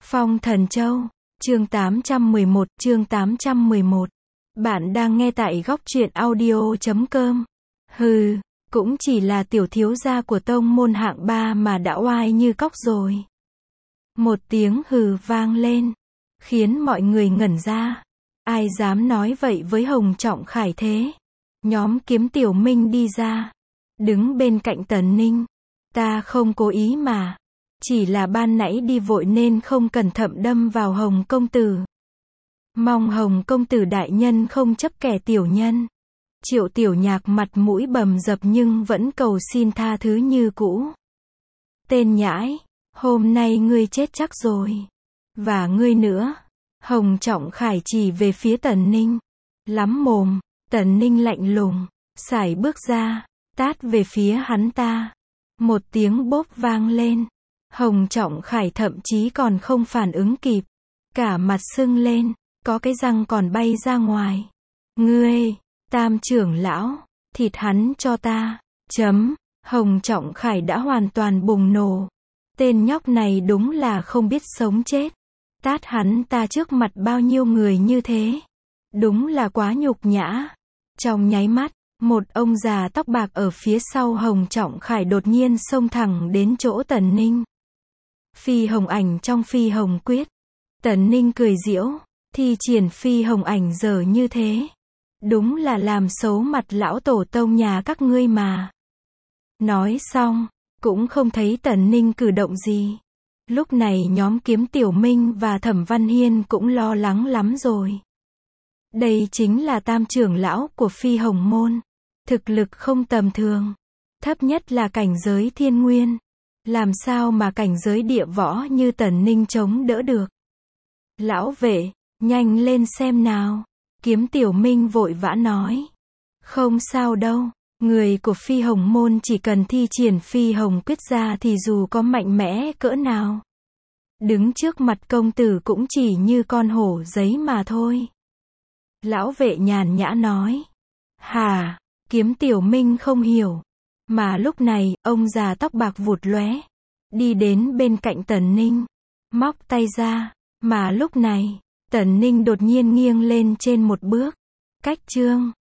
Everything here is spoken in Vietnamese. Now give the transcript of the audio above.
Phong Thần Châu, chương 811. Bạn đang nghe tại góc truyện audio.com. Hừ, cũng chỉ là tiểu thiếu gia của tông môn hạng 3 mà đã oai như cóc rồi. Một tiếng hừ vang lên, khiến mọi người ngẩn ra. Ai dám nói vậy với Hồng Trọng Khải thế? Nhóm Kiếm Tiểu Minh đi ra, đứng bên cạnh Tần Ninh. Ta không cố ý mà. Chỉ là ban nãy đi vội nên không cẩn thận đâm vào Hồng công tử. Mong Hồng công tử đại nhân không chấp kẻ tiểu nhân. Triệu Tiểu Nhạc mặt mũi bầm dập nhưng vẫn cầu xin tha thứ như cũ. Tên nhãi, hôm nay ngươi chết chắc rồi. Và ngươi nữa. Hồng Trọng Khải chỉ về phía Tần Ninh. Lắm mồm. Tần Ninh lạnh lùng, sải bước ra, tát về phía hắn ta. Một tiếng bốp vang lên. Hồng Trọng Khải thậm chí còn không phản ứng kịp. Cả mặt sưng lên, có cái răng còn bay ra ngoài. Ngươi, Tam trưởng lão, thịt hắn cho ta. Hồng Trọng Khải đã hoàn toàn bùng nổ. Tên nhóc này đúng là không biết sống chết. Tát hắn ta trước mặt bao nhiêu người như thế. Đúng là quá nhục nhã. Trong nháy mắt, một ông già tóc bạc ở phía sau Hồng Trọng Khải đột nhiên xông thẳng đến chỗ Tần Ninh. Phi hồng ảnh trong phi hồng quyết. Tần Ninh cười giễu, thi triển phi hồng ảnh giờ như thế. Đúng là làm xấu mặt lão tổ tông nhà các ngươi mà. Nói xong, cũng không thấy Tần Ninh cử động gì. Lúc này nhóm Kiếm Tiểu Minh và Thẩm Văn Hiên cũng lo lắng lắm rồi. Đây chính là tam trưởng lão của Phi Hồng Môn. Thực lực không tầm thường. Thấp nhất là cảnh giới thiên nguyên. Làm sao mà cảnh giới địa võ như Tần Ninh chống đỡ được. Lão vệ, nhanh lên xem nào. Kiếm Tiểu Minh vội vã nói. Không sao đâu. Người của Phi Hồng Môn chỉ cần thi triển Phi Hồng quyết ra thì dù có mạnh mẽ cỡ nào. Đứng trước mặt công tử cũng chỉ như con hổ giấy mà thôi. Lão vệ nhàn nhã nói. Hà, Kiếm Tiểu Minh không hiểu. Mà lúc này, ông già tóc bạc vụt lóe. Đi đến bên cạnh Tần Ninh. Móc tay ra. Mà lúc này, Tần Ninh đột nhiên nghiêng lên trên một bước. Cách chương.